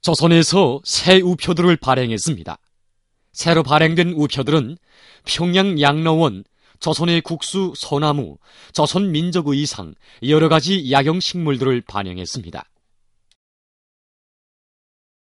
조선에서 새 우표들을 발행했습니다. 새로 발행된 우표들은 평양 양로원, 조선의 국수 소나무, 조선 민족 의상, 여러 가지 약용 식물들을 반영했습니다.